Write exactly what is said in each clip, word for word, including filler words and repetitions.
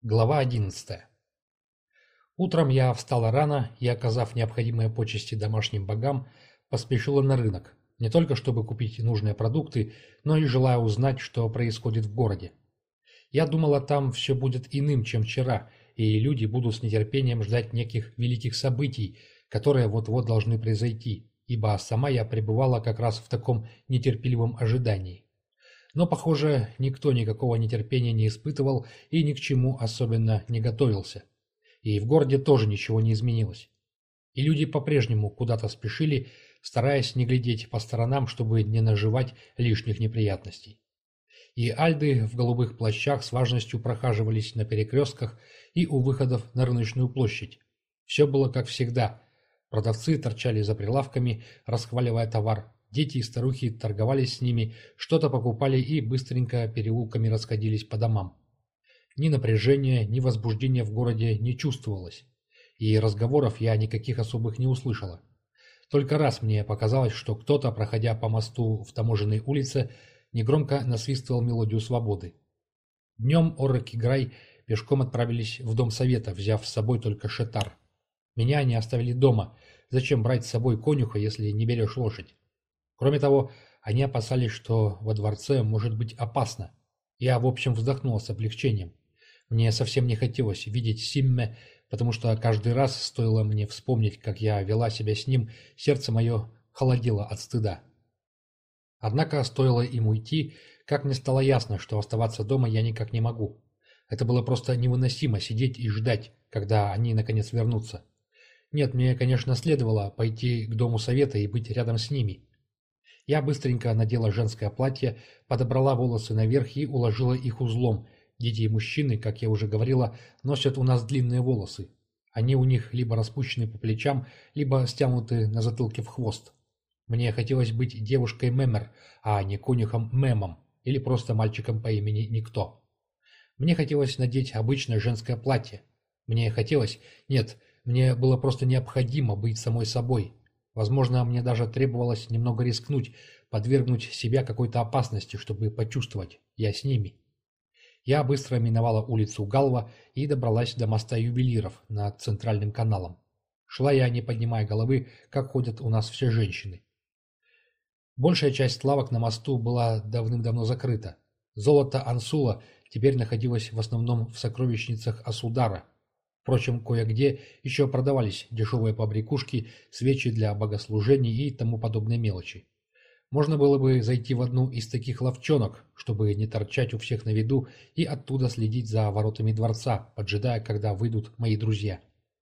Глава одиннадцатая. Утром я встала рано и, оказав необходимые почести домашним богам, поспешила на рынок, не только чтобы купить нужные продукты, но и желая узнать, что происходит в городе. Я думала, там все будет иным, чем вчера, и люди будут с нетерпением ждать неких великих событий, которые вот-вот должны произойти, ибо сама я пребывала как раз в таком нетерпеливом ожидании. Но, похоже, никто никакого нетерпения не испытывал и ни к чему особенно не готовился. И в городе тоже ничего не изменилось. И люди по-прежнему куда-то спешили, стараясь не глядеть по сторонам, чтобы не наживать лишних неприятностей. И альды в голубых плащах с важностью прохаживались на перекрестках и у выходов на рыночную площадь. Все было как всегда. Продавцы торчали за прилавками, расхваливая товар. Дети и старухи торговались с ними, что-то покупали и быстренько переулками расходились по домам. Ни напряжения, ни возбуждения в городе не чувствовалось. И разговоров я никаких особых не услышала. Только раз мне показалось, что кто-то, проходя по мосту в таможенной улице, негромко насвистывал мелодию свободы. Днем Орек и Грай пешком отправились в дом совета, взяв с собой только шетар. Меня они оставили дома. Зачем брать с собой конюха, если не берешь лошадь? Кроме того, они опасались, что во дворце может быть опасно. Я, в общем, вздохнула с облегчением. Мне совсем не хотелось видеть Симме, потому что каждый раз, стоило мне вспомнить, как я вела себя с ним, сердце мое холодело от стыда. Однако, стоило им уйти, как мне стало ясно, что оставаться дома я никак не могу. Это было просто невыносимо сидеть и ждать, когда они наконец вернутся. Нет, мне, конечно, следовало пойти к дому совета и быть рядом с ними. Я быстренько надела женское платье, подобрала волосы наверх и уложила их узлом. Дети и мужчины, как я уже говорила, носят у нас длинные волосы. Они у них либо распущены по плечам, либо стянуты на затылке в хвост. Мне хотелось быть девушкой Мемер, а не конюхом Мемом, или просто мальчиком по имени Никто. Мне хотелось надеть обычное женское платье. Мне хотелось... Нет, мне было просто необходимо быть самой собой. Возможно, мне даже требовалось немного рискнуть, подвергнуть себя какой-то опасности, чтобы почувствовать, я с ними. Я быстро миновала улицу Галва и добралась до моста ювелиров над центральным каналом. Шла я, не поднимая головы, как ходят у нас все женщины. Большая часть лавок на мосту была давным-давно закрыта. Золото Ансула теперь находилось в основном в сокровищницах Асудара. Впрочем, кое-где еще продавались дешевые побрякушки, свечи для богослужений и тому подобные мелочи. Можно было бы зайти в одну из таких лавчонок, чтобы не торчать у всех на виду и оттуда следить за воротами дворца, поджидая, когда выйдут мои друзья.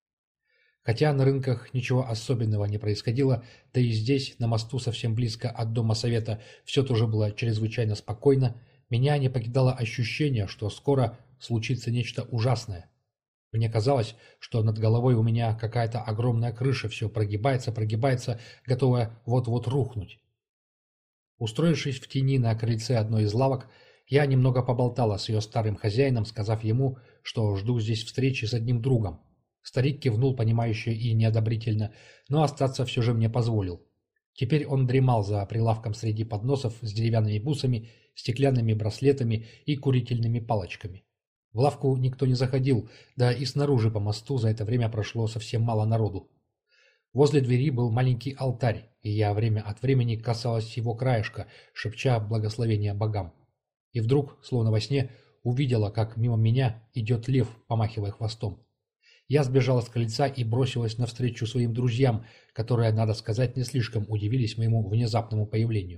Хотя на рынках ничего особенного не происходило, да и здесь, на мосту совсем близко от дома совета, все тоже было чрезвычайно спокойно, меня не покидало ощущение, что скоро случится нечто ужасное. Мне казалось, что над головой у меня какая-то огромная крыша, все прогибается, прогибается, готовая вот-вот рухнуть. Устроившись в тени на крыльце одной из лавок, я немного поболтала с ее старым хозяином, сказав ему, что жду здесь встречи с одним другом. Старик кивнул понимающе и неодобрительно, но остаться все же мне позволил. Теперь он дремал за прилавком среди подносов с деревянными бусами, стеклянными браслетами и курительными палочками. В лавку никто не заходил, да и снаружи по мосту за это время прошло совсем мало народу. Возле двери был маленький алтарь, и я время от времени касалась его краешка, шепча благословения богам. И вдруг, словно во сне, увидела, как мимо меня идет лев, помахивая хвостом. Я сбежала с крыльца и бросилась навстречу своим друзьям, которые, надо сказать, не слишком удивились моему внезапному появлению.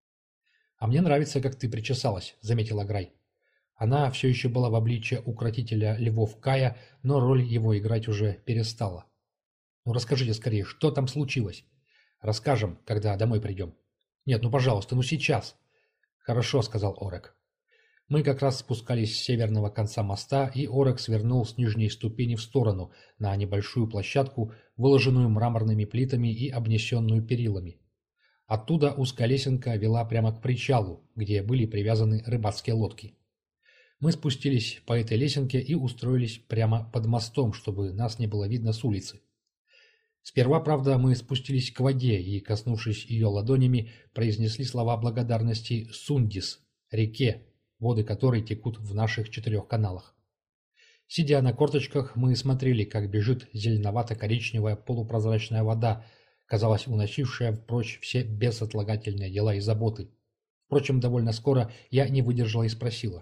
«А мне нравится, как ты причесалась», — заметила Грай. Она все еще была в обличье укротителя львов Кая, но роль его играть уже перестала. «Ну расскажите скорее, что там случилось?» «Расскажем, когда домой придем». «Нет, ну пожалуйста, ну сейчас». «Хорошо», — сказал Орек. Мы как раз спускались с северного конца моста, и Орек свернул с нижней ступени в сторону, на небольшую площадку, выложенную мраморными плитами и обнесенную перилами. Оттуда узкая лесенка вела прямо к причалу, где были привязаны рыбацкие лодки. Мы спустились по этой лесенке и устроились прямо под мостом, чтобы нас не было видно с улицы. Сперва, правда, мы спустились к воде и, коснувшись ее ладонями, произнесли слова благодарности Сундис, реке, воды которой текут в наших четырех каналах. Сидя на корточках, мы смотрели, как бежит зеленовато-коричневая полупрозрачная вода, казалось, уносившая прочь все безотлагательные дела и заботы. Впрочем, довольно скоро я не выдержала и спросила.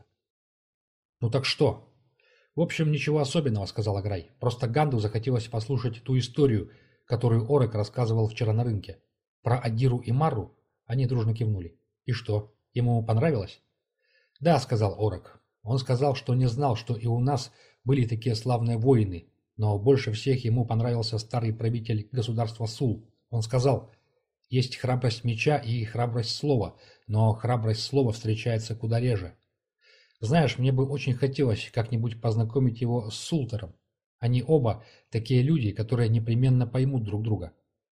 «Ну так что?» «В общем, ничего особенного», — сказала Грай. «Просто Ганду захотелось послушать ту историю, которую Орек рассказывал вчера на рынке. Про Адиру и Мару». Они дружно кивнули. «И что, ему понравилось?» «Да», — сказал Орек. «Он сказал, что не знал, что и у нас были такие славные воины, но больше всех ему понравился старый правитель государства Сул. Он сказал, есть храбрость меча и храбрость слова, но храбрость слова встречается куда реже. Знаешь, мне бы очень хотелось как-нибудь познакомить его с Султером. Они оба такие люди, которые непременно поймут друг друга».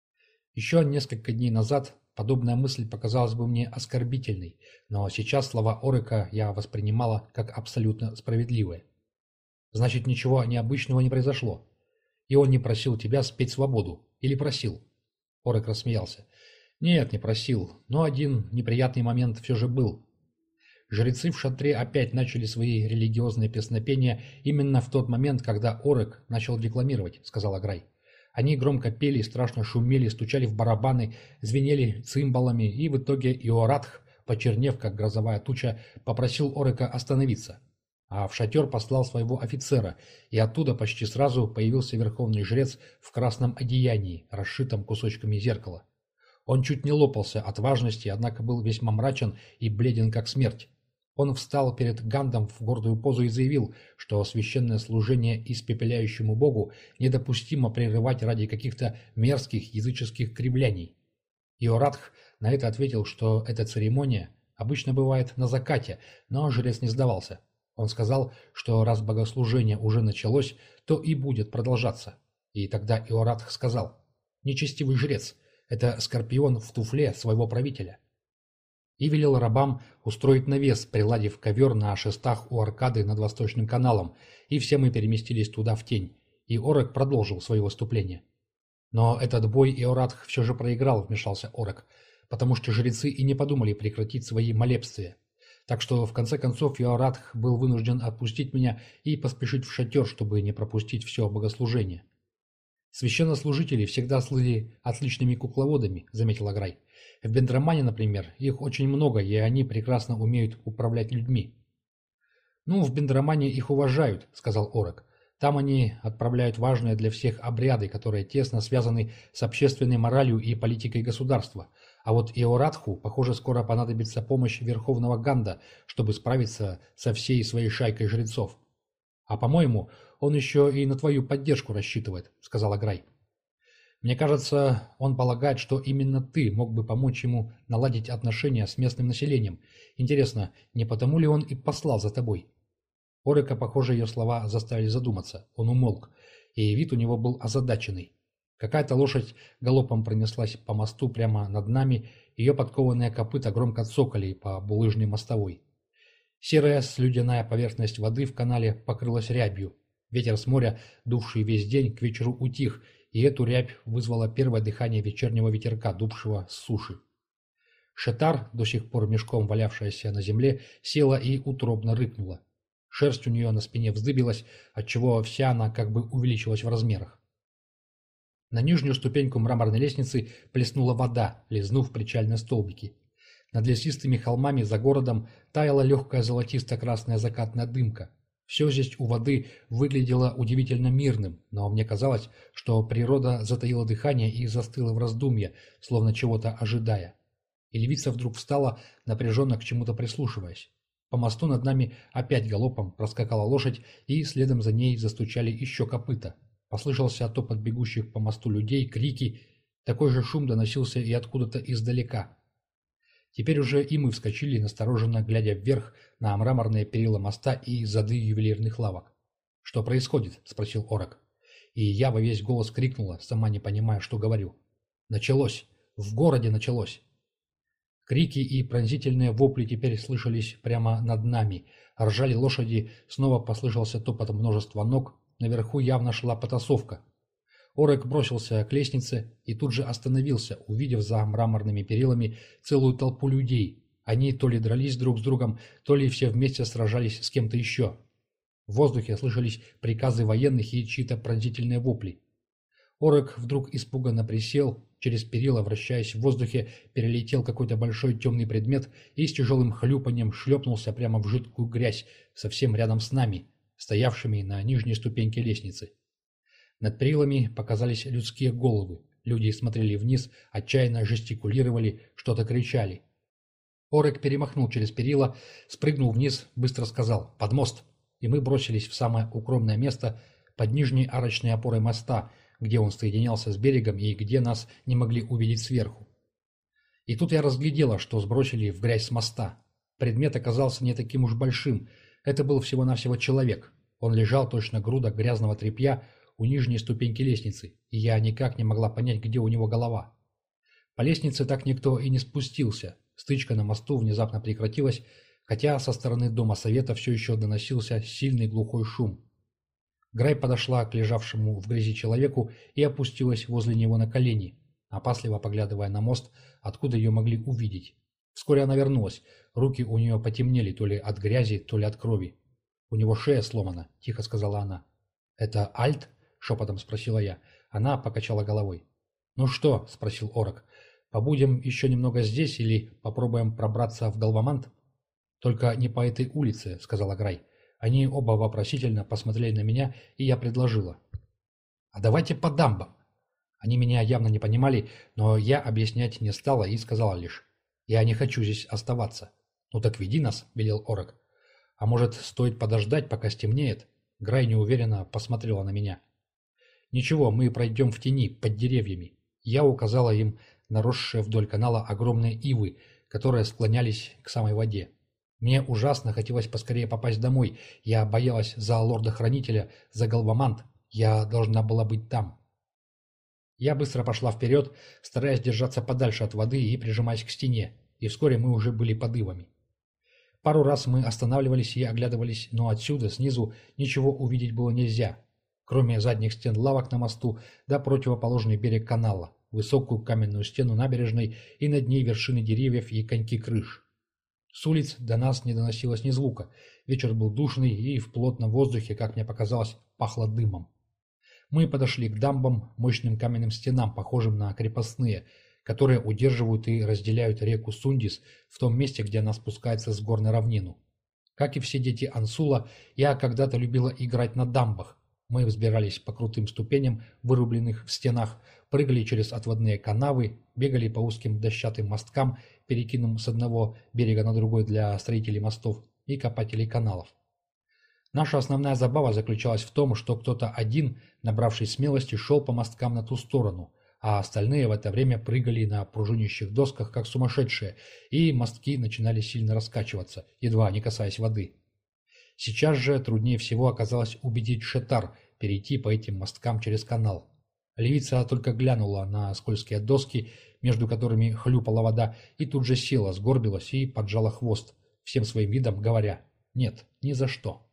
Еще несколько дней назад подобная мысль показалась бы мне оскорбительной, но сейчас слова Орека я воспринимала как абсолютно справедливые. «Значит, ничего необычного не произошло. И он не просил тебя спеть свободу. Или просил?» Орек рассмеялся. «Нет, не просил, но один неприятный момент все же был. Жрецы в шатре опять начали свои религиозные песнопения именно в тот момент, когда Орек начал декламировать», — сказала Грай. «Они громко пели, страшно шумели, стучали в барабаны, звенели цимбалами, и в итоге Иоратх, почернев, как грозовая туча, попросил Орека остановиться. А в шатер послал своего офицера, и оттуда почти сразу появился верховный жрец в красном одеянии, расшитом кусочками зеркала. Он чуть не лопался от важности, однако был весьма мрачен и бледен как смерть. Он встал перед Гандом в гордую позу и заявил, что священное служение испепеляющему богу недопустимо прерывать ради каких-то мерзких языческих кривляний. Иоратх на это ответил, что эта церемония обычно бывает на закате, но жрец не сдавался. Он сказал, что раз богослужение уже началось, то и будет продолжаться. И тогда Иоратх сказал, «Нечестивый жрец, это скорпион в туфле своего правителя». И велел рабам устроить навес, приладив ковер на шестах у аркады над Восточным каналом, и все мы переместились туда в тень, и Орек продолжил свое выступление. «Но этот бой Иоратх все же проиграл», — вмешался Орек, «потому что жрецы и не подумали прекратить свои молебствия. Так что, в конце концов, Иоратх был вынужден отпустить меня и поспешить в шатер, чтобы не пропустить все богослужение». «Священнослужители всегда слыли отличными кукловодами», — заметила Грай. «В Бендромане, например, их очень много, и они прекрасно умеют управлять людьми». «Ну, в Бендромане их уважают», — сказал Орек. «Там они отправляют важные для всех обряды, которые тесно связаны с общественной моралью и политикой государства. А вот Иоратху, похоже, скоро понадобится помощь Верховного Ганда, чтобы справиться со всей своей шайкой жрецов». «А, по-моему, он еще и на твою поддержку рассчитывает», — сказала Грай. «Мне кажется, он полагает, что именно ты мог бы помочь ему наладить отношения с местным населением. Интересно, не потому ли он и послал за тобой?» Орека, похоже, ее слова заставили задуматься. Он умолк, и вид у него был озадаченный. Какая-то лошадь галопом пронеслась по мосту прямо над нами, ее подкованные копыта громко цокали по булыжной мостовой. Серая слюдяная поверхность воды в канале покрылась рябью. Ветер с моря, дувший весь день, к вечеру утих, и эту рябь вызвало первое дыхание вечернего ветерка, дувшего с суши. Шетар, до сих пор мешком валявшаяся на земле, села и утробно рыкнула. Шерсть у нее на спине вздыбилась, отчего вся она как бы увеличилась в размерах. На нижнюю ступеньку мраморной лестницы плеснула вода, лизнув причальные столбики. Над лесистыми холмами за городом таяла легкая золотисто-красная закатная дымка. Все здесь у воды выглядело удивительно мирным, но мне казалось, что природа затаила дыхание и застыла в раздумье, словно чего-то ожидая. И львица вдруг встала, напряженно к чему-то прислушиваясь. По мосту над нами опять галопом проскакала лошадь, и следом за ней застучали еще копыта. Послышался топот бегущих по мосту людей, крики. Такой же шум доносился и откуда-то издалека. Теперь уже и мы вскочили, настороженно глядя вверх на мраморные перила моста и зады ювелирных лавок. «Что происходит?» – спросил Орек. И я во весь голос крикнула, сама не понимая, что говорю. «Началось! В городе началось!» Крики и пронзительные вопли теперь слышались прямо над нами. Ржали лошади, снова послышался топот множества ног. Наверху явно шла потасовка. Орек бросился к лестнице и тут же остановился, увидев за мраморными перилами целую толпу людей. Они то ли дрались друг с другом, то ли все вместе сражались с кем-то еще. В воздухе слышались приказы военных и чьи-то пронзительные вопли. Орек вдруг испуганно присел, через перила, вращаясь в воздухе, перелетел какой-то большой темный предмет и с тяжелым хлюпаньем шлепнулся прямо в жидкую грязь, совсем рядом с нами, стоявшими на нижней ступеньке лестницы. Над перилами показались людские головы. Люди смотрели вниз, отчаянно жестикулировали, что-то кричали. Орек перемахнул через перила, спрыгнул вниз, быстро сказал «Под мост!» И мы бросились в самое укромное место под нижней арочной опорой моста, где он соединялся с берегом и где нас не могли увидеть сверху. И тут я разглядела, что сбросили в грязь с моста. Предмет оказался не таким уж большим. Это был всего-навсего человек. Он лежал точно груда грязного тряпья у нижней ступеньки лестницы, и я никак не могла понять, где у него голова. По лестнице так никто и не спустился. Стычка на мосту внезапно прекратилась, хотя со стороны дома совета все еще доносился сильный глухой шум. Грай подошла к лежавшему в грязи человеку и опустилась возле него на колени, опасливо поглядывая на мост, откуда ее могли увидеть. Вскоре она вернулась. Руки у нее потемнели то ли от грязи, то ли от крови. «У него шея сломана», — тихо сказала она. «Это Альт?» — шепотом спросила я. Она покачала головой. «Ну что?» — спросил Орек. «Побудем еще немного здесь или попробуем пробраться в Галвамант?» «Только не по этой улице», — сказала Грай. Они оба вопросительно посмотрели на меня, и я предложила. «А давайте по дамбам». Они меня явно не понимали, но я объяснять не стала и сказала лишь. «Я не хочу здесь оставаться». «Ну так веди нас», — велел Орек. «А может, стоит подождать, пока стемнеет?» Грай неуверенно посмотрела на меня. «Ничего, мы пройдем в тени, под деревьями». Я указала им на росшие вдоль канала огромные ивы, которые склонялись к самой воде. Мне ужасно хотелось поскорее попасть домой. Я боялась за лорда-хранителя, за Галвамант. Я должна была быть там. Я быстро пошла вперед, стараясь держаться подальше от воды и прижимаясь к стене, и вскоре мы уже были под ивами. Пару раз мы останавливались и оглядывались, но отсюда, снизу, ничего увидеть было нельзя, кроме задних стен лавок на мосту да противоположный берег канала, высокую каменную стену набережной и над ней вершины деревьев и коньки крыш. С улиц до нас не доносилось ни звука. Вечер был душный, и в плотном воздухе, как мне показалось, пахло дымом. Мы подошли к дамбам, мощным каменным стенам, похожим на крепостные, которые удерживают и разделяют реку Сундис в том месте, где она спускается с гор на равнину. Как и все дети Ансула, я когда-то любила играть на дамбах. Мы взбирались по крутым ступеням, вырубленных в стенах, прыгали через отводные канавы, бегали по узким дощатым мосткам, перекинутым с одного берега на другой для строителей мостов и копателей каналов. Наша основная забава заключалась в том, что кто-то один, набравшись смелости, шел по мосткам на ту сторону, а остальные в это время прыгали на пружинящих досках, как сумасшедшие, и мостки начинали сильно раскачиваться, едва не касаясь воды. Сейчас же труднее всего оказалось убедить Шетар перейти по этим мосткам через канал. Левица только глянула на скользкие доски, между которыми хлюпала вода, и тут же села, сгорбилась и поджала хвост, всем своим видом говоря «нет, ни за что».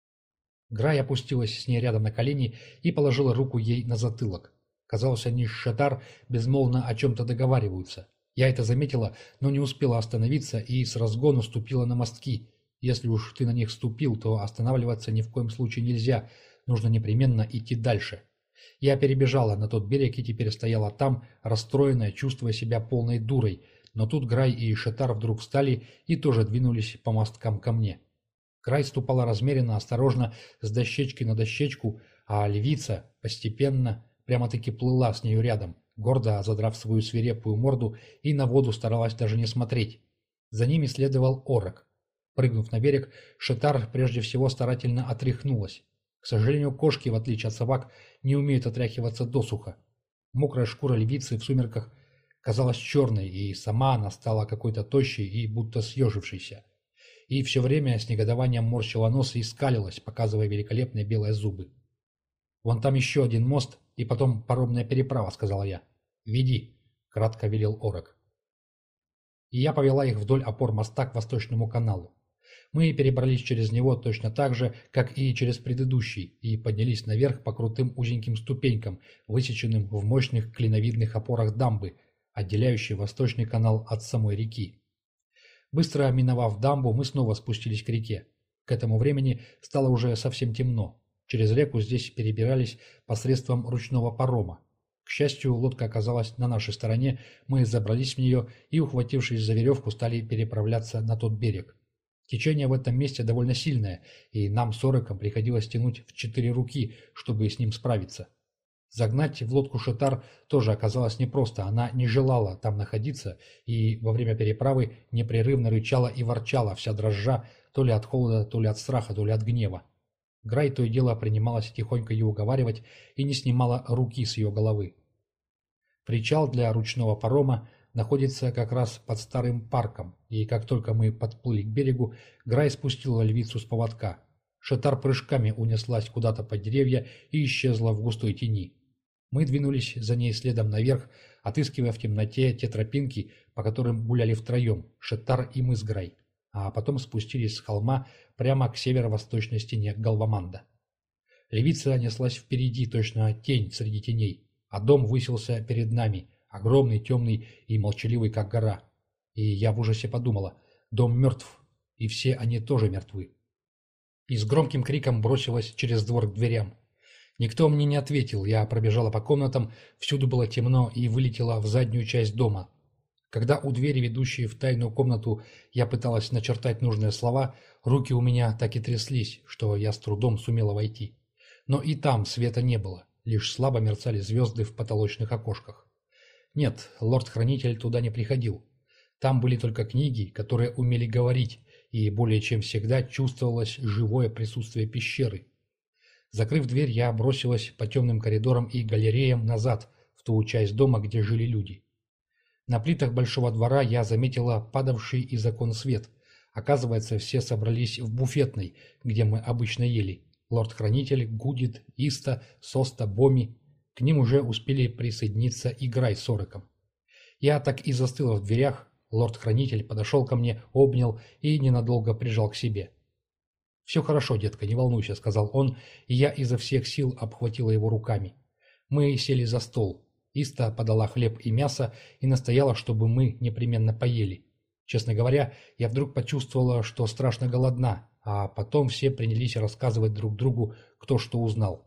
Грай опустилась с ней рядом на колени и положила руку ей на затылок. Казалось, они с Шетар безмолвно о чем-то договариваются. Я это заметила, но не успела остановиться и с разгону ступила на мостки. Если уж ты на них ступил, то останавливаться ни в коем случае нельзя, нужно непременно идти дальше. Я перебежала на тот берег и теперь стояла там, расстроенная, чувствуя себя полной дурой, но тут Грай и Шетар вдруг встали и тоже двинулись по мосткам ко мне. Грай ступала размеренно, осторожно, с дощечки на дощечку, а левица постепенно прямо-таки плыла с нею рядом, гордо задрав свою свирепую морду, и на воду старалась даже не смотреть. За ними следовал Орек. Прыгнув на берег, Шетар прежде всего старательно отряхнулась. К сожалению, кошки, в отличие от собак, не умеют отряхиваться досуха. Мокрая шкура львицы в сумерках казалась черной, и сама она стала какой-то тощей и будто съежившейся. И все время с негодованием морщила нос и скалилась, показывая великолепные белые зубы. «Вон там еще один мост, и потом паромная переправа», — сказала я. «Веди», — кратко велел Орек. И я повела их вдоль опор моста к восточному каналу. Мы перебрались через него точно так же, как и через предыдущий, и поднялись наверх по крутым узеньким ступенькам, высеченным в мощных клиновидных опорах дамбы, отделяющей восточный канал от самой реки. Быстро миновав дамбу, мы снова спустились к реке. К этому времени стало уже совсем темно. Через реку здесь перебирались посредством ручного парома. К счастью, лодка оказалась на нашей стороне, мы забрались в нее и, ухватившись за веревку, стали переправляться на тот берег. Течение в этом месте довольно сильное, и нам с Ореком приходилось тянуть в четыре руки, чтобы с ним справиться. Загнать в лодку шатар тоже оказалось непросто, она не желала там находиться и во время переправы непрерывно рычала и ворчала, вся дрожжа, то ли от холода, то ли от страха, то ли от гнева. Грай то и дело принималась тихонько ее уговаривать и не снимала руки с ее головы. Причал для ручного парома находится как раз под старым парком, и как только мы подплыли к берегу, Грай спустила львицу с поводка. Шатар прыжками унеслась куда-то под деревья и исчезла в густой тени. Мы двинулись за ней следом наверх, отыскивая в темноте те тропинки, по которым гуляли втроем, Шатар и мы с Грай, а потом спустились с холма прямо к северо-восточной стене Галваманда. Левица неслась впереди, точно тень среди теней, а дом высился перед нами, огромный, темный и молчаливый, как гора. И я в ужасе подумала, дом мертв, и все они тоже мертвы. И с громким криком бросилась через двор к дверям. Никто мне не ответил, я пробежала по комнатам, всюду было темно и вылетела в заднюю часть дома. Когда у двери, ведущей в тайную комнату, я пыталась начертать нужные слова, руки у меня так и тряслись, что я с трудом сумела войти. Но и там света не было, лишь слабо мерцали звезды в потолочных окошках. Нет, лорд-хранитель туда не приходил. Там были только книги, которые умели говорить, и более чем всегда чувствовалось живое присутствие пещеры. Закрыв дверь, я бросилась по темным коридорам и галереям назад, в ту часть дома, где жили люди. На плитах большого двора я заметила падавший из окон свет. Оказывается, все собрались в буфетной, где мы обычно ели. Лорд-хранитель, Гудит, Иста, Соста, Боми. К ним уже успели присоединиться и Грай с Ореком. Я так и застыла в дверях. Лорд-хранитель подошел ко мне, обнял и ненадолго прижал к себе. «Все хорошо, детка, не волнуйся», — сказал он, и я изо всех сил обхватила его руками. Мы сели за стол. Иста подала хлеб и мясо и настояла, чтобы мы непременно поели. Честно говоря, я вдруг почувствовала, что страшно голодна, а потом все принялись рассказывать друг другу, кто что узнал.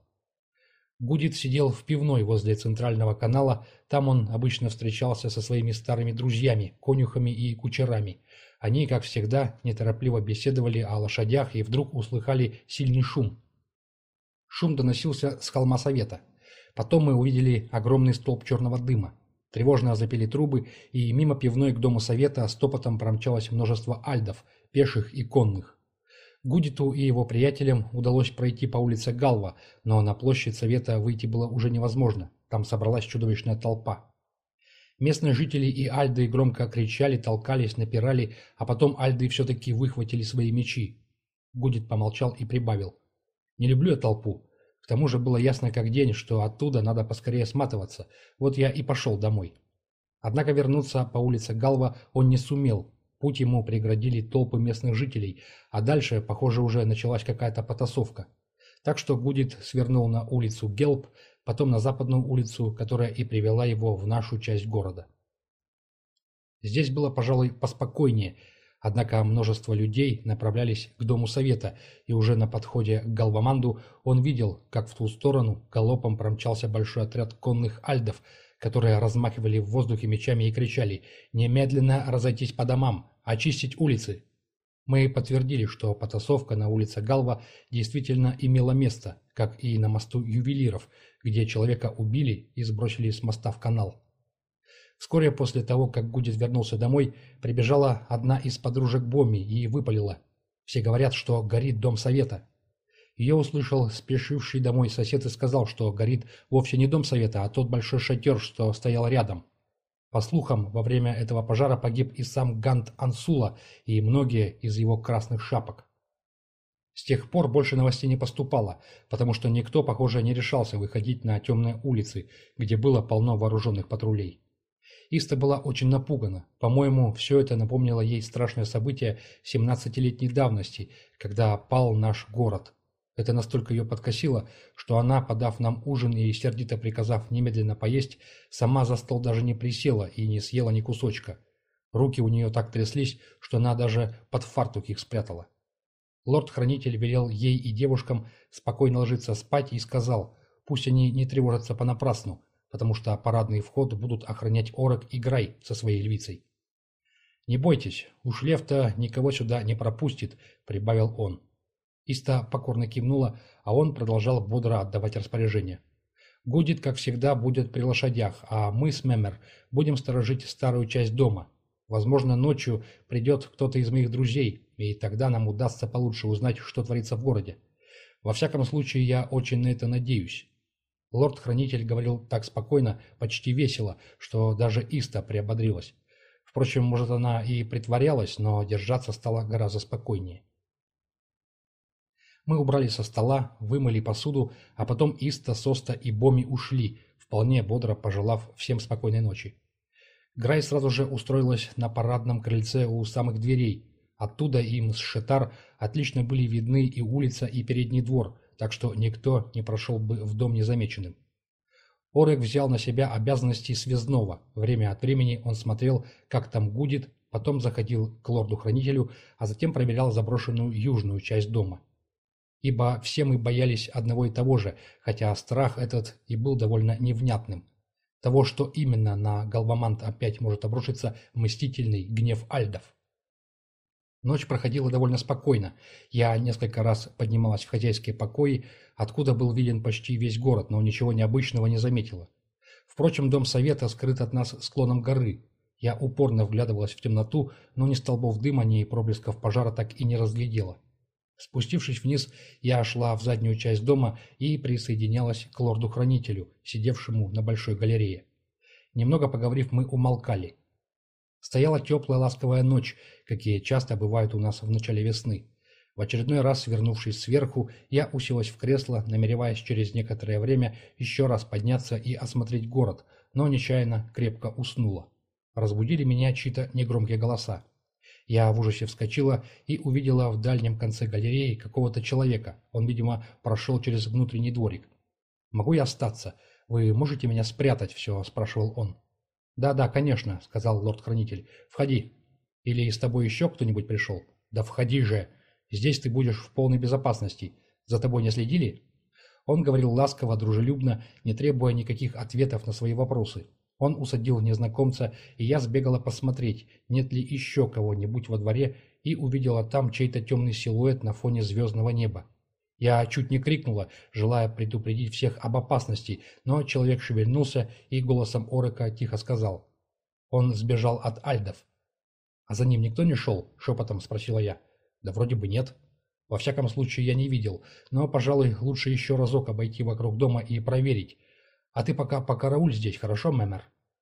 Гудит сидел в пивной возле центрального канала, там он обычно встречался со своими старыми друзьями, конюхами и кучерами. Они, как всегда, неторопливо беседовали о лошадях и вдруг услыхали сильный шум. Шум доносился с холма совета. Потом мы увидели огромный столб черного дыма. Тревожно запели трубы, и мимо пивной к дому совета стопотом промчалось множество альдов, пеших и конных. Гудиту и его приятелям удалось пройти по улице Галва, но на площадь совета выйти было уже невозможно, там собралась чудовищная толпа. Местные жители и альды громко кричали, толкались, напирали, а потом альды все-таки выхватили свои мечи. Гудит помолчал и прибавил. «Не люблю я толпу. К тому же было ясно как день, что оттуда надо поскорее сматываться. Вот я и пошел домой». Однако вернуться по улице Галва он не сумел. Путь ему преградили толпы местных жителей, а дальше, похоже, уже началась какая-то потасовка. Так что Гудит свернул на улицу Гелп, потом на западную улицу, которая и привела его в нашу часть города. Здесь было, пожалуй, поспокойнее, однако множество людей направлялись к дому совета, и уже на подходе к Галваманду он видел, как в ту сторону галопом промчался большой отряд конных альдов, которые размахивали в воздухе мечами и кричали «Немедленно разойтись по домам! Очистить улицы!». Мы подтвердили, что потасовка на улице Галва действительно имела место, как и на мосту ювелиров, где человека убили и сбросили с моста в канал. Вскоре после того, как Гудит вернулся домой, прибежала одна из подружек Бомми и выпалила. Все говорят, что горит дом совета. Ее услышал спешивший домой сосед и сказал, что горит вовсе не дом совета, а тот большой шатер, что стоял рядом. По слухам, во время этого пожара погиб и сам Гант Ансула и многие из его красных шапок. С тех пор больше новостей не поступало, потому что никто, похоже, не решался выходить на темные улицы, где было полно вооруженных патрулей. Иста была очень напугана. По-моему, все это напомнило ей страшное событие семнадцатилетней давности, когда пал наш город. Это настолько ее подкосило, что она, подав нам ужин и сердито приказав немедленно поесть, сама за стол даже не присела и не съела ни кусочка. Руки у нее так тряслись, что она даже под фартук их спрятала. Лорд-хранитель велел ей и девушкам спокойно ложиться спать и сказал, пусть они не тревожатся понапрасну, потому что парадный вход будут охранять Орек и Грай со своей львицей. «Не бойтесь, уж Лев-то никого сюда не пропустит», — прибавил он. Иста покорно кивнула, а он продолжал бодро отдавать распоряжения. «Гудит, как всегда, будет при лошадях, а мы с Мемер будем сторожить старую часть дома. Возможно, ночью придет кто-то из моих друзей, и тогда нам удастся получше узнать, что творится в городе. Во всяком случае, я очень на это надеюсь». Лорд-хранитель говорил так спокойно, почти весело, что даже Иста приободрилась. Впрочем, может, она и притворялась, но держаться стало гораздо спокойнее. Мы убрали со стола, вымыли посуду, а потом Иста, Соста и Боми ушли, вполне бодро пожелав всем спокойной ночи. Грай сразу же устроилась на парадном крыльце у самых дверей. Оттуда им с Шетар отлично были видны и улица, и передний двор, так что никто не прошел бы в дом незамеченным. Орек взял на себя обязанности связного. Время от времени он смотрел, как там гудит, потом заходил к лорду-хранителю, а затем проверял заброшенную южную часть дома. Ибо все мы боялись одного и того же, хотя страх этот и был довольно невнятным. Того, что именно на Галвамант опять может обрушиться мстительный гнев альдов. Ночь проходила довольно спокойно. Я несколько раз поднималась в хозяйские покои, откуда был виден почти весь город, но ничего необычного не заметила. Впрочем, дом совета скрыт от нас склоном горы. Я упорно вглядывалась в темноту, но ни столбов дыма, ни проблесков пожара так и не разглядела. Спустившись вниз, я шла в заднюю часть дома и присоединялась к лорду-хранителю, сидевшему на большой галерее. Немного поговорив, мы умолкали. Стояла теплая ласковая ночь, какие часто бывают у нас в начале весны. В очередной раз, вернувшись сверху, я уселась в кресло, намереваясь через некоторое время еще раз подняться и осмотреть город, но нечаянно крепко уснула. Разбудили меня чьи-то негромкие голоса. Я в ужасе вскочила и увидела в дальнем конце галереи какого-то человека. Он, видимо, прошел через внутренний дворик. «Могу я остаться? Вы можете меня спрятать?» – все спрашивал он. «Да-да, конечно», — сказал лорд-хранитель. «Входи. Или с тобой еще кто-нибудь пришел?» «Да входи же. Здесь ты будешь в полной безопасности. За тобой не следили?» Он говорил ласково, дружелюбно, не требуя никаких ответов на свои вопросы. Он усадил незнакомца, и я сбегала посмотреть, нет ли еще кого-нибудь во дворе, и увидела там чей-то темный силуэт на фоне звездного неба. Я чуть не крикнула, желая предупредить всех об опасности, но человек шевельнулся и голосом Орека тихо сказал. Он сбежал от альдов. «А за ним никто не шел?» — шепотом спросила я. «Да вроде бы нет. Во всяком случае я не видел, но, пожалуй, лучше еще разок обойти вокруг дома и проверить. А ты пока покарауль здесь, хорошо, Мемер?»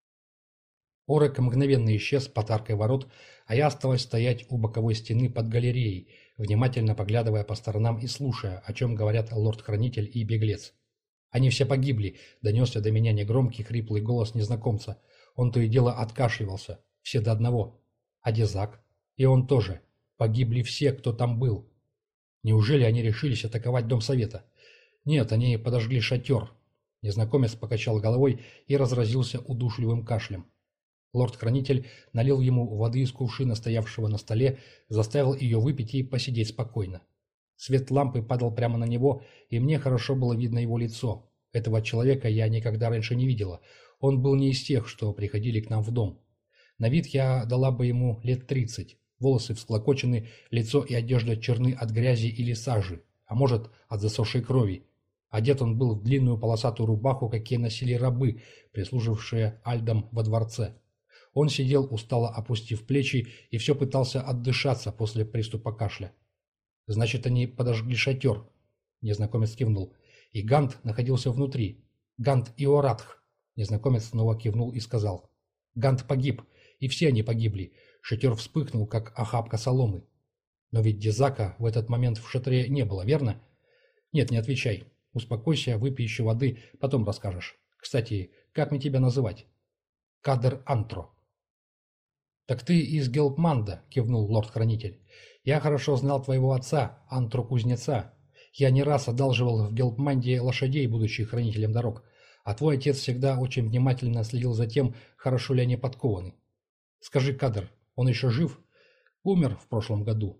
Орек мгновенно исчез под аркой ворот, а я осталась стоять у боковой стены под галереей, внимательно поглядывая по сторонам и слушая, о чем говорят лорд-хранитель и беглец. «Они все погибли», — донесся до меня негромкий хриплый голос незнакомца. Он то и дело откашливался. «Все до одного. А Дезак? И он тоже. Погибли все, кто там был. Неужели они решились атаковать дом совета? Нет, они подожгли шатер». Незнакомец покачал головой и разразился удушливым кашлем. Лорд-хранитель налил ему воды из кувшина, стоявшего на столе, заставил ее выпить и посидеть спокойно. Свет лампы падал прямо на него, и мне хорошо было видно его лицо. Этого человека я никогда раньше не видела. Он был не из тех, что приходили к нам в дом. На вид я дала бы ему лет тридцать. Волосы всклокочены, лицо и одежда черны от грязи или сажи, а может, от засохшей крови. Одет он был в длинную полосатую рубаху, какие носили рабы, прислужившие альдам во дворце. Он сидел, устало опустив плечи, и все пытался отдышаться после приступа кашля. «Значит, они подожгли шатер», — незнакомец кивнул. «И Гант находился внутри. Гант и Оратх», — незнакомец снова кивнул и сказал. «Гант погиб, и все они погибли. Шатер вспыхнул, как охапка соломы. Но ведь Дезака в этот момент в шатре не было, верно? Нет, не отвечай. Успокойся, выпей еще воды, потом расскажешь. Кстати, как мне тебя называть?» «Кадр Антро». «Так ты из Гелпманда», — кивнул лорд-хранитель. «Я хорошо знал твоего отца, Антро-кузнеца. Я не раз одалживал в Гелпманде лошадей, будучи хранителем дорог, а твой отец всегда очень внимательно следил за тем, хорошо ли они подкованы. Скажи, Кадр, он еще жив?» «Умер в прошлом году».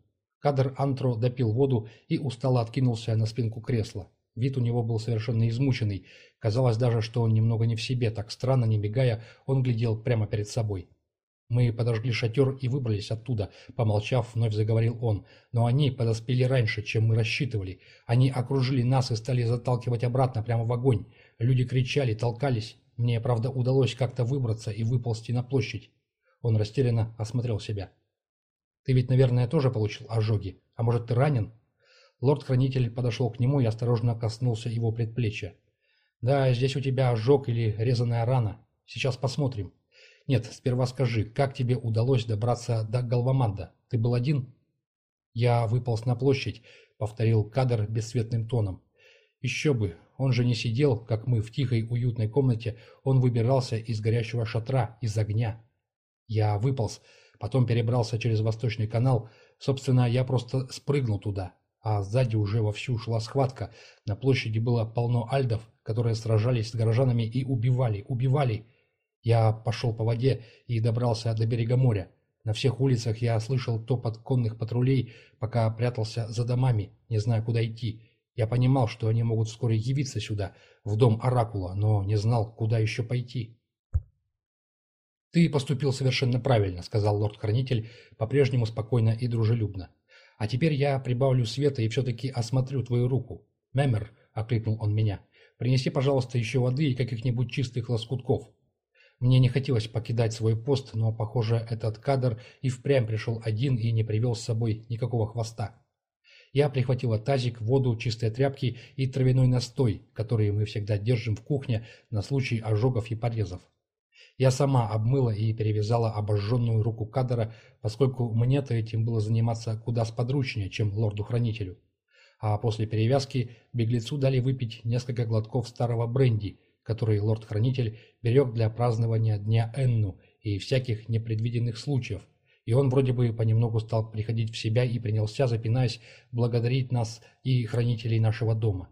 Кадр Антро допил воду и устало откинулся на спинку кресла. Вид у него был совершенно измученный. Казалось даже, что он немного не в себе. Так странно, не мигая, он глядел прямо перед собой. «Мы подожгли шатер и выбрались оттуда», — помолчав, вновь заговорил он. «Но они подоспели раньше, чем мы рассчитывали. Они окружили нас и стали заталкивать обратно прямо в огонь. Люди кричали, толкались. Мне, правда, удалось как-то выбраться и выползти на площадь». Он растерянно осмотрел себя. «Ты ведь, наверное, тоже получил ожоги. А может, ты ранен?» Лорд-хранитель подошел к нему и осторожно коснулся его предплечья. «Да, здесь у тебя ожог или резаная рана. Сейчас посмотрим. Нет, сперва скажи, как тебе удалось добраться до Галваманда? Ты был один?» «Я выполз на площадь», — повторил Кадр бесцветным тоном. «Еще бы, он же не сидел, как мы в тихой уютной комнате, он выбирался из горящего шатра, из огня. Я выполз, потом перебрался через Восточный канал. Собственно, я просто спрыгнул туда, а сзади уже вовсю шла схватка. На площади было полно альдов, которые сражались с горожанами и убивали, убивали. Я пошел по воде и добрался до берега моря. На всех улицах я слышал топот конных патрулей, пока прятался за домами, не зная, куда идти. Я понимал, что они могут вскоре явиться сюда, в дом Оракула, но не знал, куда еще пойти». «Ты поступил совершенно правильно», — сказал лорд-хранитель, по-прежнему спокойно и дружелюбно. «А теперь я прибавлю света и все-таки осмотрю твою руку. Мэмер», — окликнул он меня, — «принеси, пожалуйста, еще воды и каких-нибудь чистых лоскутков». Мне не хотелось покидать свой пост, но, похоже, этот кадр и впрямь пришел один и не привел с собой никакого хвоста. Я прихватила тазик, воду, чистые тряпки и травяной настой, который мы всегда держим в кухне на случай ожогов и порезов. Я сама обмыла и перевязала обожженную руку Кадра, поскольку мне-то этим было заниматься куда сподручнее, чем лорду-хранителю. А после перевязки беглецу дали выпить несколько глотков старого бренди, который лорд-хранитель берег для празднования Дня Энну и всяких непредвиденных случаев, и он вроде бы понемногу стал приходить в себя и принялся, запинаясь, благодарить нас и хранителей нашего дома.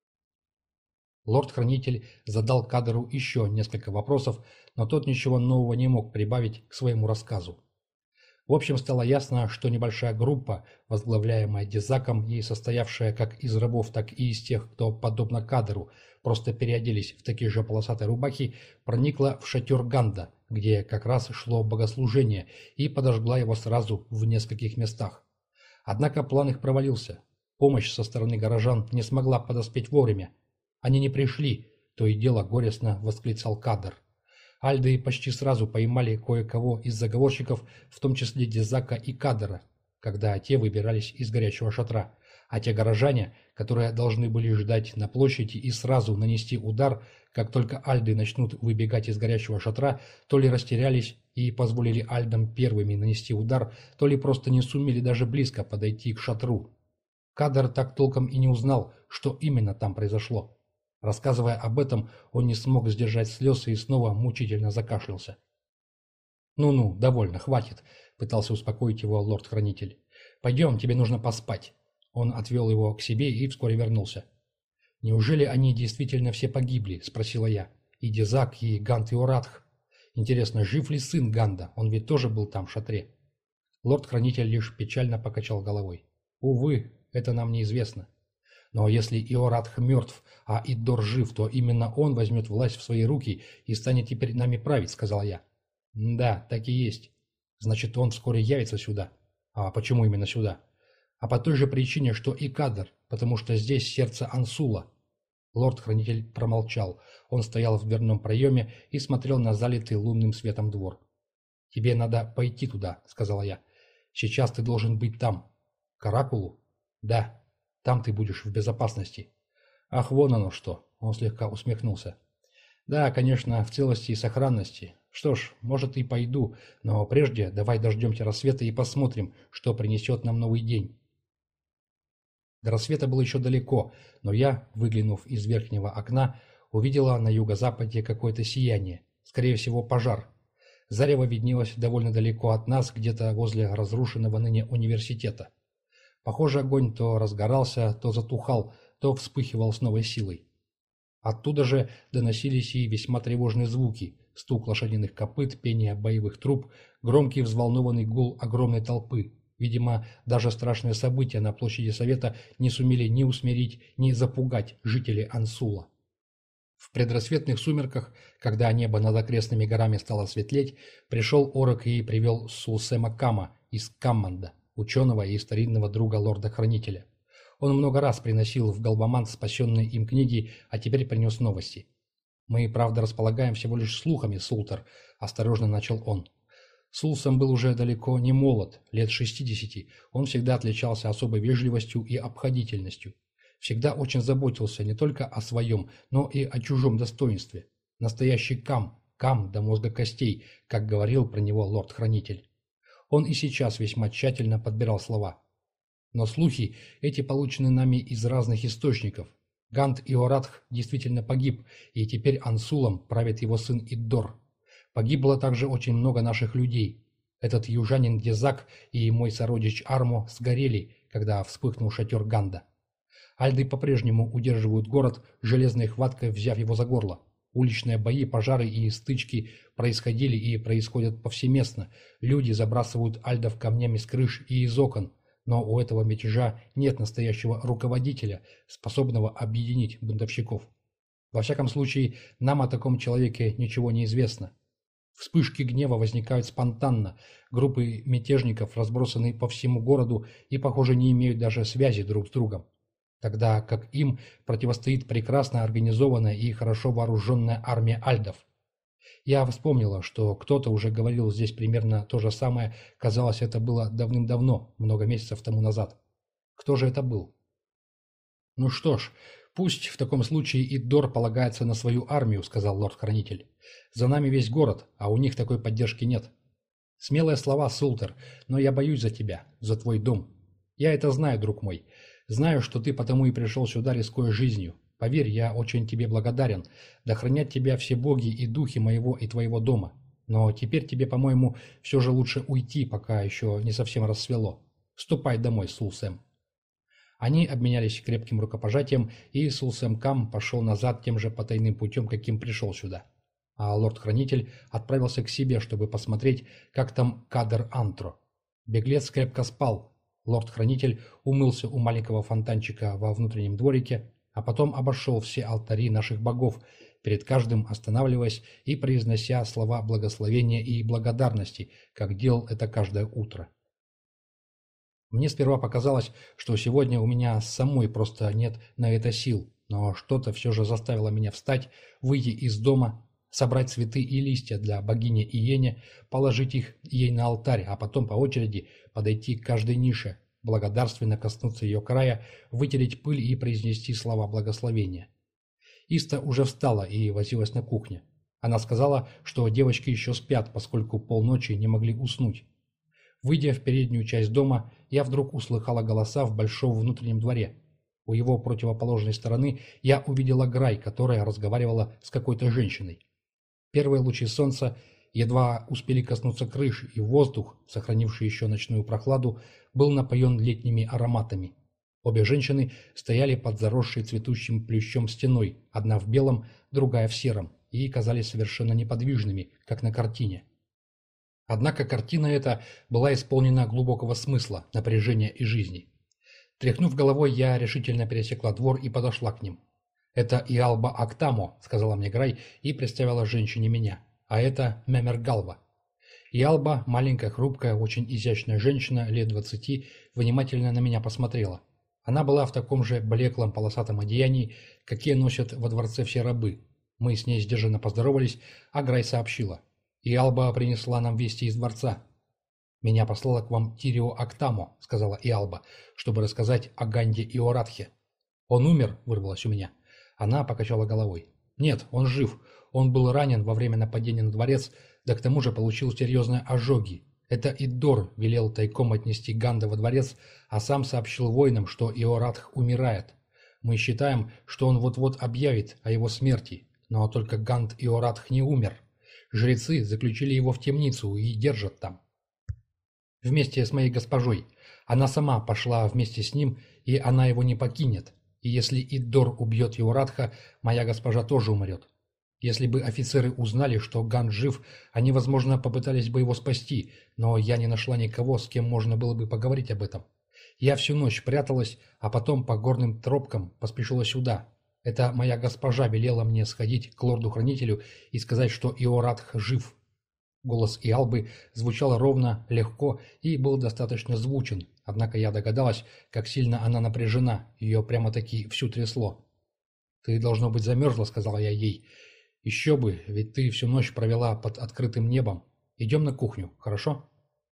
Лорд-хранитель задал Кадру еще несколько вопросов, но тот ничего нового не мог прибавить к своему рассказу. В общем, стало ясно, что небольшая группа, возглавляемая Дизаком и состоявшая как из рабов, так и из тех, кто, подобно Кадру, просто переоделись в такие же полосатые рубахи, проникла в шатер Ганда, где как раз шло богослужение, и подожгла его сразу в нескольких местах. Однако план их провалился. Помощь со стороны горожан не смогла подоспеть вовремя. «Они не пришли», — то и дело горестно восклицал Кадр. Альды почти сразу поймали кое-кого из заговорщиков, в том числе Дизака и Кадра, когда те выбирались из горячего шатра, а те горожане, которые должны были ждать на площади и сразу нанести удар, как только альды начнут выбегать из горячего шатра, то ли растерялись и позволили альдам первыми нанести удар, то ли просто не сумели даже близко подойти к шатру. Кадр так толком и не узнал, что именно там произошло. Рассказывая об этом, он не смог сдержать слез и снова мучительно закашлялся. «Ну-ну, довольно, хватит», — пытался успокоить его лорд-хранитель. «Пойдем, тебе нужно поспать». Он отвел его к себе и вскоре вернулся. «Неужели они действительно все погибли?» — спросила я. «И Дизак, и Гант, и Оратх. Интересно, жив ли сын Ганда? Он ведь тоже был там в шатре». Лорд-хранитель лишь печально покачал головой. «Увы, это нам неизвестно. Но если Иоратх мертв, а Иддор жив, то именно он возьмет власть в свои руки и станет теперь нами править», — сказал я. «Да, так и есть. Значит, он вскоре явится сюда». «А почему именно сюда?» «А по той же причине, что и Кадр, потому что здесь сердце Ансула». Лорд-хранитель промолчал. Он стоял в дверном проеме и смотрел на залитый лунным светом двор. «Тебе надо пойти туда», — сказала я. «Сейчас ты должен быть там». «К Оракулу?» «Да. Там ты будешь в безопасности». «Ах, вон оно что!» — он слегка усмехнулся. «Да, конечно, в целости и сохранности. Что ж, может и пойду, но прежде давай дождемся рассвета и посмотрим, что принесет нам новый день». До рассвета было еще далеко, но я, выглянув из верхнего окна, увидела на юго-западе какое-то сияние, скорее всего пожар. Зарево виднелось довольно далеко от нас, где-то возле разрушенного ныне университета. Похоже, огонь то разгорался, то затухал, то вспыхивал с новой силой. Оттуда же доносились и весьма тревожные звуки: стук лошадиных копыт, пение боевых труб, громкий взволнованный гул огромной толпы. Видимо, даже страшные события на площади Совета не сумели ни усмирить, ни запугать жителей Ансула. В предрассветных сумерках, когда небо над окрестными горами стало светлеть, пришел Орок и привел Сулсема Кама из Камманда, ученого и старинного друга лорда-хранителя. Он много раз приносил в Галбамант спасенные им книги, а теперь принес новости. «Мы, правда, располагаем всего лишь слухами, Султер», – осторожно начал он. Сулсем был уже далеко не молод, лет шестидесяти, он всегда отличался особой вежливостью и обходительностью. Всегда очень заботился не только о своем, но и о чужом достоинстве. Настоящий Кам, Кам до мозга костей, как говорил про него лорд-хранитель. Он и сейчас весьма тщательно подбирал слова. Но слухи эти получены нами из разных источников. Гант Иоратх действительно погиб, и теперь Ансулом правит его сын Иддор. Погибло также очень много наших людей. Этот южанин Дезак и мой сородич Армо сгорели, когда вспыхнул шатер Ганда. Альды по-прежнему удерживают город, железной хваткой взяв его за горло. Уличные бои, пожары и стычки происходили и происходят повсеместно. Люди забрасывают альдов камнями с крыш и из окон. Но у этого мятежа нет настоящего руководителя, способного объединить бунтовщиков. Во всяком случае, нам о таком человеке ничего не известно. Вспышки гнева возникают спонтанно, группы мятежников разбросаны по всему городу и, похоже, не имеют даже связи друг с другом. Тогда как им противостоит прекрасно организованная и хорошо вооруженная армия альдов. Я вспомнила, что кто-то уже говорил здесь примерно то же самое, казалось, это было давным-давно, много месяцев тому назад. Кто же это был? Ну что ж, пусть в таком случае Иддор полагается на свою армию, сказал лорд-хранитель. За нами весь город, а у них такой поддержки нет. Смелые слова, Султер, но я боюсь за тебя, за твой дом. Я это знаю, друг мой. Знаю, что ты потому и пришел сюда, рискуя жизнью. Поверь, я очень тебе благодарен. Да хранят тебя все боги и духи моего и твоего дома. Но теперь тебе, по-моему, все же лучше уйти, пока еще не совсем рассвело. Ступай домой, Сулсем». Они обменялись крепким рукопожатием, и Сулсем Кам пошел назад тем же потайным путем, каким пришел сюда. А лорд-хранитель отправился к себе, чтобы посмотреть, как там Кадр Антро. Беглец крепко спал. Лорд-хранитель умылся у маленького фонтанчика во внутреннем дворике, а потом обошел все алтари наших богов, перед каждым останавливаясь и произнося слова благословения и благодарности, как делал это каждое утро. Мне сперва показалось, что сегодня у меня самой просто нет на это сил, но что-то все же заставило меня встать, выйти из дома, собрать цветы и листья для богини Иене, положить их ей на алтарь, а потом по очереди подойти к каждой нише, благодарственно коснуться ее края, вытереть пыль и произнести слова благословения. Иста уже встала и возилась на кухне. Она сказала, что девочки еще спят, поскольку полночи не могли уснуть. Выйдя в переднюю часть дома, я вдруг услыхала голоса в большом внутреннем дворе. У его противоположной стороны я увидела Грай, которая разговаривала с какой-то женщиной. Первые лучи солнца едва успели коснуться крыши, и воздух, сохранивший еще ночную прохладу, был напоен летними ароматами. Обе женщины стояли под заросшей цветущим плющом стеной, одна в белом, другая в сером, и казались совершенно неподвижными, как на картине. Однако картина эта была исполнена глубокого смысла, напряжения и жизни. Тряхнув головой, я решительно пересекла двор и подошла к ним. «Это Иалба Актамо», — сказала мне Грай и представила женщине меня. «А это Мемер Галва». Иалба, маленькая, хрупкая, очень изящная женщина, лет двадцати, внимательно на меня посмотрела. Она была в таком же блеклом полосатом одеянии, какие носят во дворце все рабы. Мы с ней сдержанно поздоровались, а Грай сообщила. «Иалба принесла нам вести из дворца». «Меня послала к вам Тирио Актамо», — сказала Иалба, чтобы рассказать о Ганде Иоратхе. «Он умер?» — вырвалось у меня. Она покачала головой. «Нет, он жив. Он был ранен во время нападения на дворец, да к тому же получил серьезные ожоги. Это Иддор велел тайком отнести Ганда во дворец, а сам сообщил воинам, что Иоратх умирает. Мы считаем, что он вот-вот объявит о его смерти, но только Ганд Иоратх не умер. Жрецы заключили его в темницу и держат там. Вместе с моей госпожой. Она сама пошла вместе с ним, и она его не покинет. И если Иддор убьет Иоратха, моя госпожа тоже умрет. Если бы офицеры узнали, что Ган жив, они, возможно, попытались бы его спасти, но я не нашла никого, с кем можно было бы поговорить об этом. Я всю ночь пряталась, а потом по горным тропкам поспешила сюда. Это моя госпожа велела мне сходить к лорду-хранителю и сказать, что Иорадх жив. Голос Иалбы звучал ровно, легко и был достаточно звучен, однако я догадалась, как сильно она напряжена, ее прямо-таки всю трясло. «Ты, должно быть, замерзла», — сказала я ей. «Еще бы, ведь ты всю ночь провела под открытым небом. Идем на кухню, хорошо?»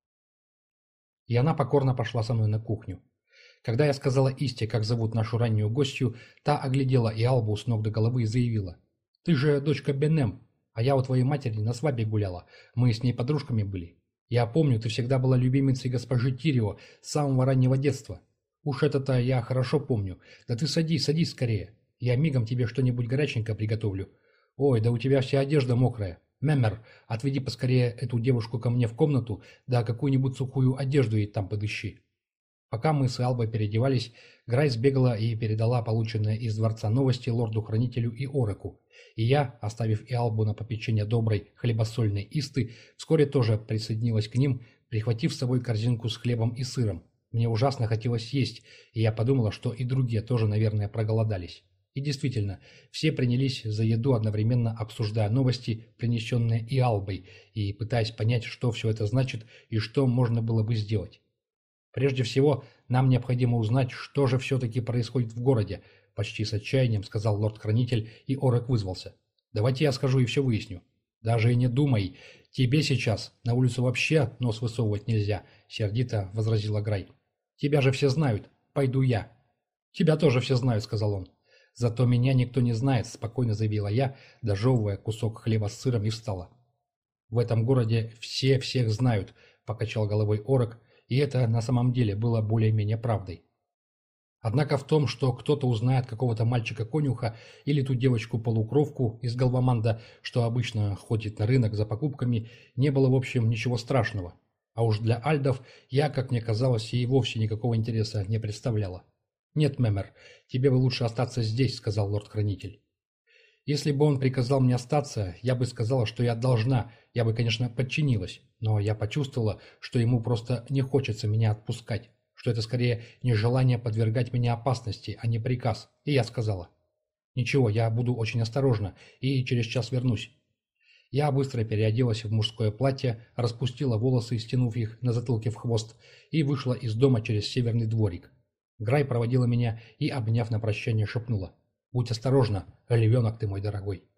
И она покорно пошла со мной на кухню. Когда я сказала Исте, как зовут нашу раннюю гостью, та оглядела Иалбу с ног до головы и заявила: «Ты же дочка Бенем, а я у твоей матери на свадьбе гуляла, мы с ней подружками были. Я помню, ты всегда была любимицей госпожи Тирио с самого раннего детства. Уж это-то я хорошо помню. Да ты садись, садись скорее. Я мигом тебе что-нибудь горяченькое приготовлю. Ой, да у тебя вся одежда мокрая. Мемер, отведи поскорее эту девушку ко мне в комнату, да какую-нибудь сухую одежду ей там подыщи». Пока мы с Албой переодевались, Грай сбегала и передала полученные из дворца новости лорду-хранителю и Ореку. И я, оставив Иалбу на попечение доброй хлебосольной Исты, вскоре тоже присоединилась к ним, прихватив с собой корзинку с хлебом и сыром. Мне ужасно хотелось есть, и я подумала, что и другие тоже, наверное, проголодались. И действительно, все принялись за еду, одновременно обсуждая новости, принесенные Иалбой, и пытаясь понять, что все это значит и что можно было бы сделать. «Прежде всего, нам необходимо узнать, что же все-таки происходит в городе», — почти с отчаянием сказал лорд-хранитель, и Орек вызвался. «Давайте я скажу и все выясню». «Даже и не думай. Тебе сейчас на улицу вообще нос высовывать нельзя», — сердито возразила Грай. «Тебя же все знают. Пойду я». «Тебя тоже все знают», — сказал он. «Зато меня никто не знает», — спокойно заявила я, дожевывая кусок хлеба с сыром, и встала. «В этом городе все всех знают», — покачал головой Орек, и это на самом деле было более-менее правдой. Однако в том, что кто-то узнает какого-то мальчика-конюха или ту девочку-полукровку из Галваманда, что обычно ходит на рынок за покупками, не было в общем ничего страшного. А уж для альдов я, как мне казалось, и вовсе никакого интереса не представляла. «Нет, Мемер, тебе бы лучше остаться здесь», — сказал лорд-хранитель. Если бы он приказал мне остаться, я бы сказала, что я должна, я бы, конечно, подчинилась, но я почувствовала, что ему просто не хочется меня отпускать, что это скорее нежелание подвергать меня опасности, а не приказ, и я сказала: «Ничего, я буду очень осторожна и через час вернусь». Я быстро переоделась в мужское платье, распустила волосы, стянув их на затылке в хвост, и вышла из дома через северный дворик. Грай проводила меня и, обняв на прощание, шепнула: «Будь осторожна, львенок ты мой дорогой».